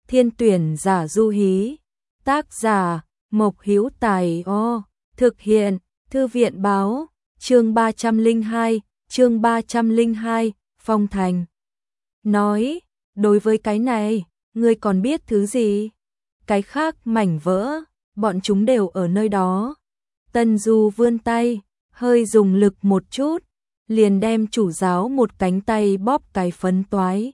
Thiên tuyển giả du hí. Tác giả Mộc Hữu Tài. Thực hiện Thư viện báo. Chương 302, Phong Thành. Nói, đối với cái này, ngươi còn biết thứ gì? Cái khác mảnh vỡ, bọn chúng đều ở nơi đó. Tân Du vươn tay, hơi dùng lực một chút, liền đem chủ giáo một cánh tay bóp cái phấn toái.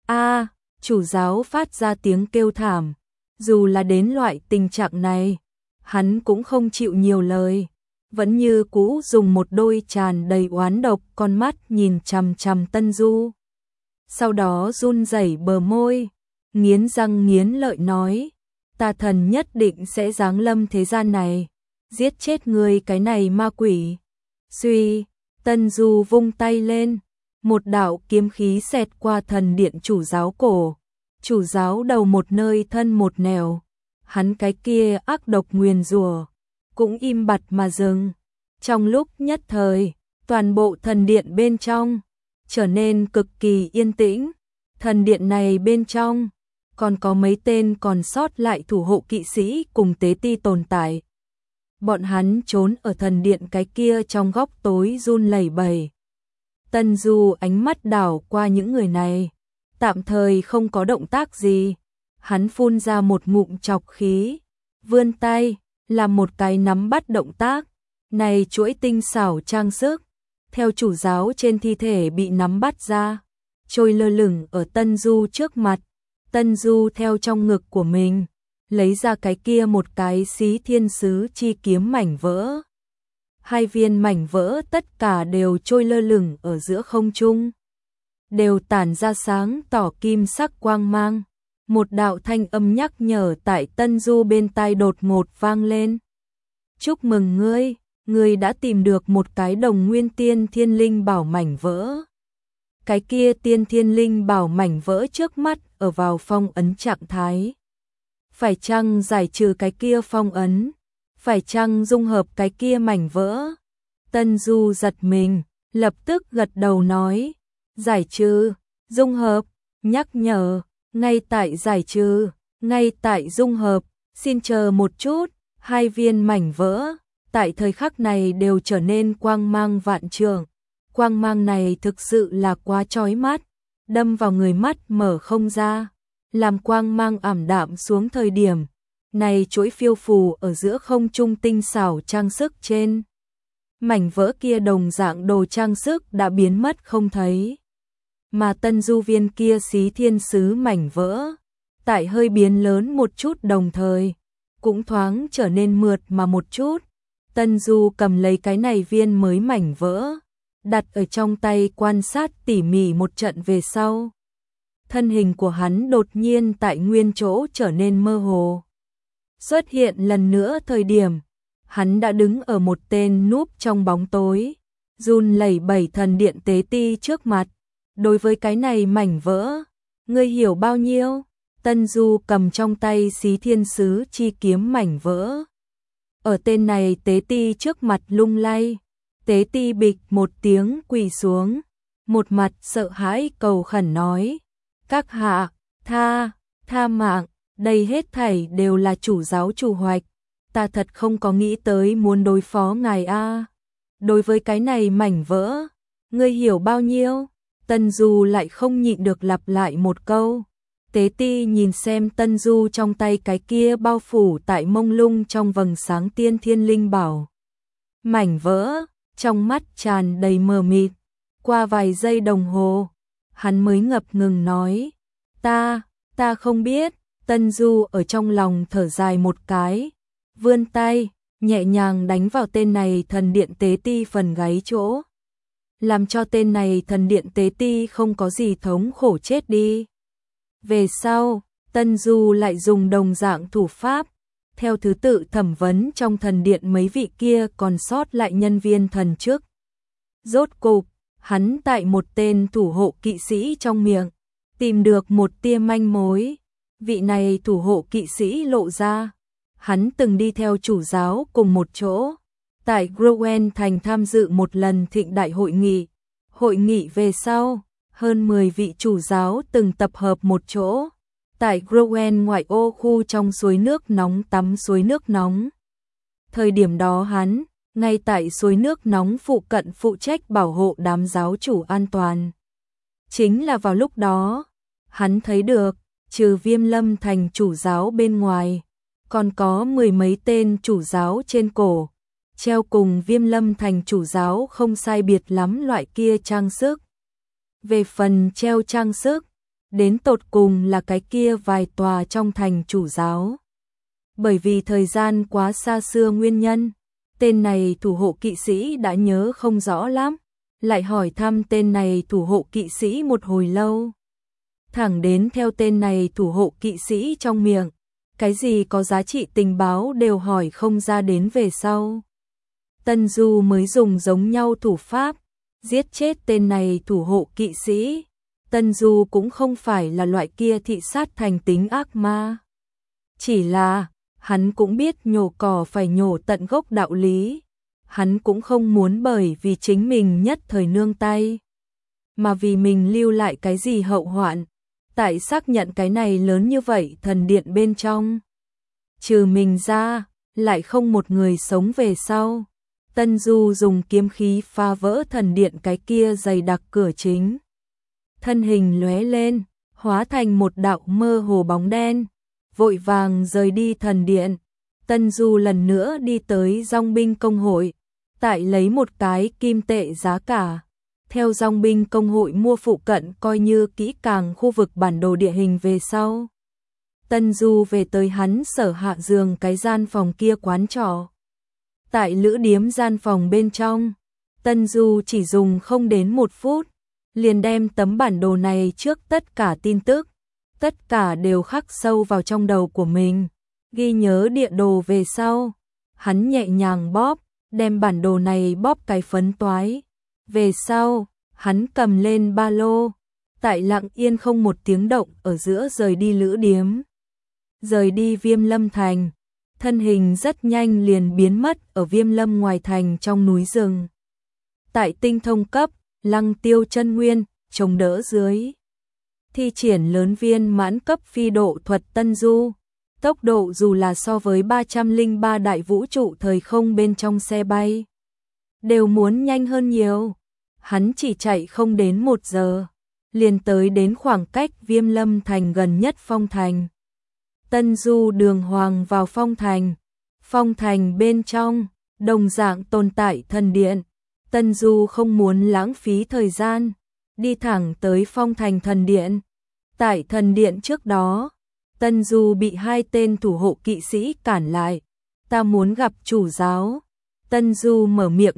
Chủ giáo phát ra tiếng kêu thảm. Dù là đến loại tình trạng này, hắn cũng không chịu nhiều lời, vẫn như cũ dùng một đôi tràn đầy oán độc con mắt nhìn chằm chằm Tân Du. Sau đó run rẩy bờ môi, nghiến răng nghiến lợi nói, ta thần nhất định sẽ giáng lâm thế gian này, giết chết ngươi cái này ma quỷ. Suy, Tân Du vung tay lên, một đạo kiếm khí xẹt qua thần điện chủ giáo cổ. Chủ giáo đầu một nơi thân một nẻo, hắn cái kia ác độc nguyền rủa cũng im bặt mà dừng. Trong lúc nhất thời, toàn bộ thần điện bên trong trở nên cực kỳ yên tĩnh. Thần điện này bên trong còn có mấy tên còn sót lại thủ hộ kỵ sĩ cùng tế ti tồn tại. Bọn hắn trốn ở thần điện cái kia trong góc tối run lẩy bẩy. Tân Du ánh mắt đảo qua những người này, tạm thời không có động tác gì. Hắn phun ra một ngụm trọc khí, vươn tay, làm một cái nắm bắt động tác. Này chuỗi tinh xảo trang sức, theo chủ giáo trên thi thể bị nắm bắt ra, trôi lơ lửng ở Tân Du trước mặt. Tân Du theo trong ngực của mình, lấy ra cái kia một cái xí thiên sứ chi kiếm mảnh vỡ. Hai viên mảnh vỡ tất cả đều trôi lơ lửng ở giữa không trung, đều tản ra sáng tỏ kim sắc quang mang. Một đạo thanh âm nhắc nhở tại Tân Du bên tai đột ngột vang lên. Chúc mừng ngươi, ngươi đã tìm được một cái đồng nguyên tiên thiên linh bảo mảnh vỡ. Cái kia tiên thiên linh bảo mảnh vỡ trước mắt ở vào phong ấn trạng thái. Phải chăng giải trừ cái kia phong ấn? Phải chăng dung hợp cái kia mảnh vỡ? Tân Du giật mình, lập tức gật đầu nói, giải trừ, dung hợp, nhắc nhở, ngay tại giải trừ, ngay tại dung hợp, xin chờ một chút. Hai viên mảnh vỡ tại thời khắc này đều trở nên quang mang vạn trượng. Quang mang này thực sự là quá chói mắt, đâm vào người mắt mở không ra. Làm quang mang ảm đạm xuống thời điểm, này chuỗi phiêu phù ở giữa không trung tinh xảo trang sức trên mảnh vỡ kia đồng dạng đồ trang sức đã biến mất không thấy. Mà Tân Du viên kia xí thiên sứ mảnh vỡ, tại hơi biến lớn một chút đồng thời, cũng thoáng trở nên mượt mà một chút. Tân Du cầm lấy cái này viên mới mảnh vỡ, đặt ở trong tay quan sát tỉ mỉ một trận về sau. Thân hình của hắn đột nhiên tại nguyên chỗ trở nên mơ hồ. Xuất hiện lần nữa thời điểm, hắn đã đứng ở một tên núp trong bóng tối, run lẩy bẩy thần điện tế ti trước mặt. Đối với cái này mảnh vỡ, ngươi hiểu bao nhiêu? Tân Du cầm trong tay xí thiên sứ chi kiếm mảnh vỡ, ở tên này tế ti trước mặt lung lay. Tế ti bịch một tiếng quỳ xuống, một mặt sợ hãi cầu khẩn nói, các hạ, tha mạng, đây hết thảy đều là chủ giáo chủ hoạch, ta thật không có nghĩ tới muốn đối phó ngài a. Đối với cái này mảnh vỡ, ngươi hiểu bao nhiêu? Tân Du lại không nhịn được lặp lại một câu. Tế ti nhìn xem Tân Du trong tay cái kia bao phủ tại mông lung trong vầng sáng tiên thiên linh bảo mảnh vỡ, trong mắt tràn đầy mờ mịt. Qua vài giây đồng hồ, hắn mới ngập ngừng nói, ta không biết. Tân Du ở trong lòng thở dài một cái, vươn tay, nhẹ nhàng đánh vào tên này thần điện tế ti phần gáy chỗ, làm cho tên này thần điện tế ti không có gì thống khổ chết đi. Về sau, Tân Du lại dùng đồng dạng thủ pháp, theo thứ tự thẩm vấn trong thần điện mấy vị kia còn sót lại nhân viên thần chức. Rốt cục, hắn tại một tên thủ hộ kỵ sĩ trong miệng, tìm được một tia manh mối. Vị này thủ hộ kỵ sĩ lộ ra, hắn từng đi theo chủ giáo cùng một chỗ, tại Groen thành tham dự một lần thịnh đại hội nghị. Hội nghị về sau, hơn 10 vị chủ giáo từng tập hợp một chỗ, tại Groen ngoại ô khu trong suối nước nóng tắm suối nước nóng. Thời điểm đó hắn, ngay tại suối nước nóng phụ cận phụ trách bảo hộ đám giáo chủ an toàn. Chính là vào lúc đó, hắn thấy được, trừ Viêm Lâm Thành chủ giáo bên ngoài, còn có 10 mấy tên chủ giáo trên cổ, treo cùng Viêm Lâm Thành chủ giáo không sai biệt lắm loại kia trang sức. Về phần treo trang sức, đến tột cùng là cái kia vài tòa trong thành chủ giáo. Bởi vì thời gian quá xa xưa nguyên nhân, tên này thủ hộ kỵ sĩ đã nhớ không rõ lắm, lại hỏi thăm tên này thủ hộ kỵ sĩ một hồi lâu. Thẳng đến theo tên này thủ hộ kỵ sĩ trong miệng, cái gì có giá trị tình báo đều hỏi không ra đến về sau. Tân Du mới dùng giống nhau thủ pháp, giết chết tên này thủ hộ kỵ sĩ. Tân Du cũng không phải là loại kia thị sát thành tính ác ma. Chỉ là, hắn cũng biết nhổ cỏ phải nhổ tận gốc đạo lý. Hắn cũng không muốn bởi vì chính mình nhất thời nương tay, mà vì mình lưu lại cái gì hậu hoạn. Tại xác nhận cái này lớn như vậy thần điện bên trong, trừ mình ra, lại không một người sống về sau. Tân Du dùng kiếm khí phá vỡ thần điện cái kia dày đặc cửa chính. Thân hình lóe lên, hóa thành một đạo mơ hồ bóng đen, vội vàng rời đi thần điện. Tân Du lần nữa đi tới dòng binh công hội, tại lấy một cái kim tệ giá cả. Theo dòng binh công hội mua phụ cận coi như kỹ càng khu vực bản đồ địa hình về sau. Tân Du về tới hắn sở hạ giường cái gian phòng kia quán trọ. Tại lữ điếm gian phòng bên trong, Tân Du chỉ dùng không đến 1 phút, liền đem tấm bản đồ này trước tất cả tin tức, tất cả đều khắc sâu vào trong đầu của mình. Ghi nhớ địa đồ về sau, hắn nhẹ nhàng bóp, đem bản đồ này bóp cái phấn toái. Về sau, hắn cầm lên ba lô, tại lặng yên không một tiếng động ở giữa rời đi lữ điếm. Rời đi Viêm Lâm Thành, thân hình rất nhanh liền biến mất ở Viêm Lâm ngoài thành trong núi rừng. Tại tinh thông cấp, Lăng Tiêu chân nguyên, chống đỡ dưới. Thi triển lớn viên mãn cấp phi độ thuật Tân Du. Tốc độ dù là so với 303 đại vũ trụ thời không bên trong xe bay, đều muốn nhanh hơn nhiều. Hắn chỉ chạy không đến 1 giờ, liền tới đến khoảng cách Viêm Lâm Thành gần nhất Phong Thành. Tân Du đường hoàng vào Phong Thành. Phong Thành bên trong, đồng dạng tồn tại thần điện. Tân Du không muốn lãng phí thời gian, đi thẳng tới Phong Thành thần điện. Tại thần điện trước đó, Tân Du bị 2 tên thủ hộ kỵ sĩ cản lại. Ta muốn gặp chủ giáo. Tân Du mở miệng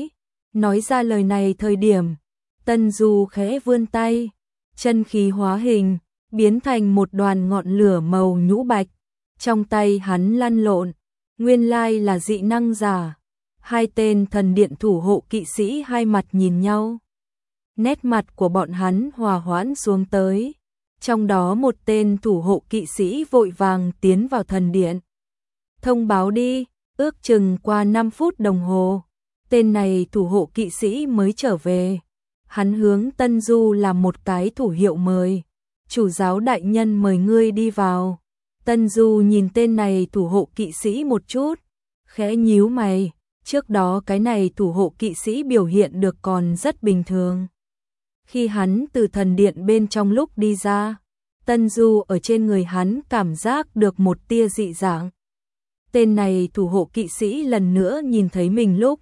nói ra lời này thời điểm, Tân Du khẽ vươn tay, chân khí hóa hình, biến thành một đoàn ngọn lửa màu nhũ bạch. Trong tay hắn lăn lộn, nguyên lai là dị năng giả. 2 tên thần điện thủ hộ kỵ sĩ hai mặt nhìn nhau. Nét mặt của bọn hắn hòa hoãn xuống tới. Trong đó một tên thủ hộ kỵ sĩ vội vàng tiến vào thần điện. Thông báo đi, ước chừng qua 5 phút đồng hồ, tên này thủ hộ kỵ sĩ mới trở về. Hắn hướng Tân Du làm một cái thủ hiệu mời. Chủ giáo đại nhân mời ngươi đi vào. Tân Du nhìn tên này thủ hộ kỵ sĩ một chút, khẽ nhíu mày. Trước đó cái này thủ hộ kỵ sĩ biểu hiện được còn rất bình thường. Khi hắn từ thần điện bên trong lúc đi ra, Tân Du ở trên người hắn cảm giác được một tia dị dạng. Tên này thủ hộ kỵ sĩ lần nữa nhìn thấy mình lúc,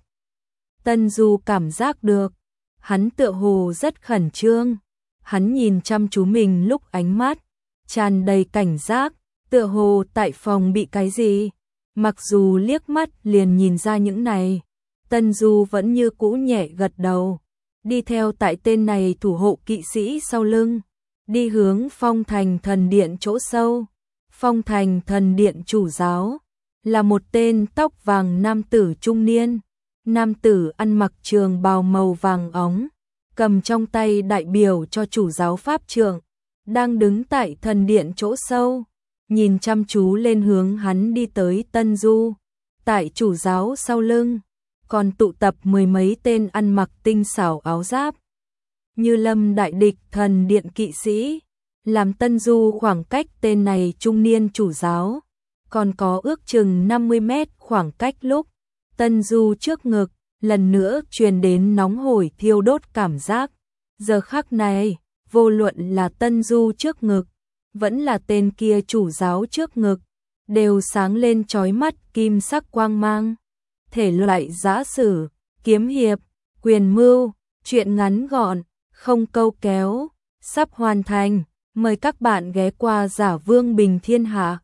Tân Du cảm giác được, hắn tựa hồ rất khẩn trương. Hắn nhìn chăm chú mình lúc ánh mắt tràn đầy cảnh giác, tựa hồ tại phòng bị cái gì. Mặc dù liếc mắt liền nhìn ra những này, Tân Du vẫn như cũ nhẹ gật đầu, đi theo tại tên này thủ hộ kỵ sĩ sau lưng, đi hướng Phong Thành thần điện chỗ sâu. Phong Thành thần điện chủ giáo là một tên tóc vàng nam tử trung niên. Nam tử ăn mặc trường bào màu vàng óng, cầm trong tay đại biểu cho chủ giáo pháp trượng, đang đứng tại thần điện chỗ sâu, nhìn chăm chú lên hướng hắn đi tới Tân Du. Tại chủ giáo sau lưng, còn tụ tập 10 mấy tên ăn mặc tinh xảo áo giáp, như lâm đại địch thần điện kỵ sĩ. làm Tân Du khoảng cách tên này trung niên chủ giáo, còn có ước chừng 50 mét khoảng cách lúc Tân Du trước ngực, lần nữa truyền đến nóng hổi thiêu đốt cảm giác. Giờ khắc này, vô luận là Tân Du trước ngực, vẫn là tên kia chủ giáo trước ngực, đều sáng lên chói mắt kim sắc quang mang. Thể loại giã sử, kiếm hiệp, quyền mưu, truyện ngắn gọn, không câu kéo, sắp hoàn thành. Mời các bạn ghé qua Giả Vương Bình Thiên Hạ.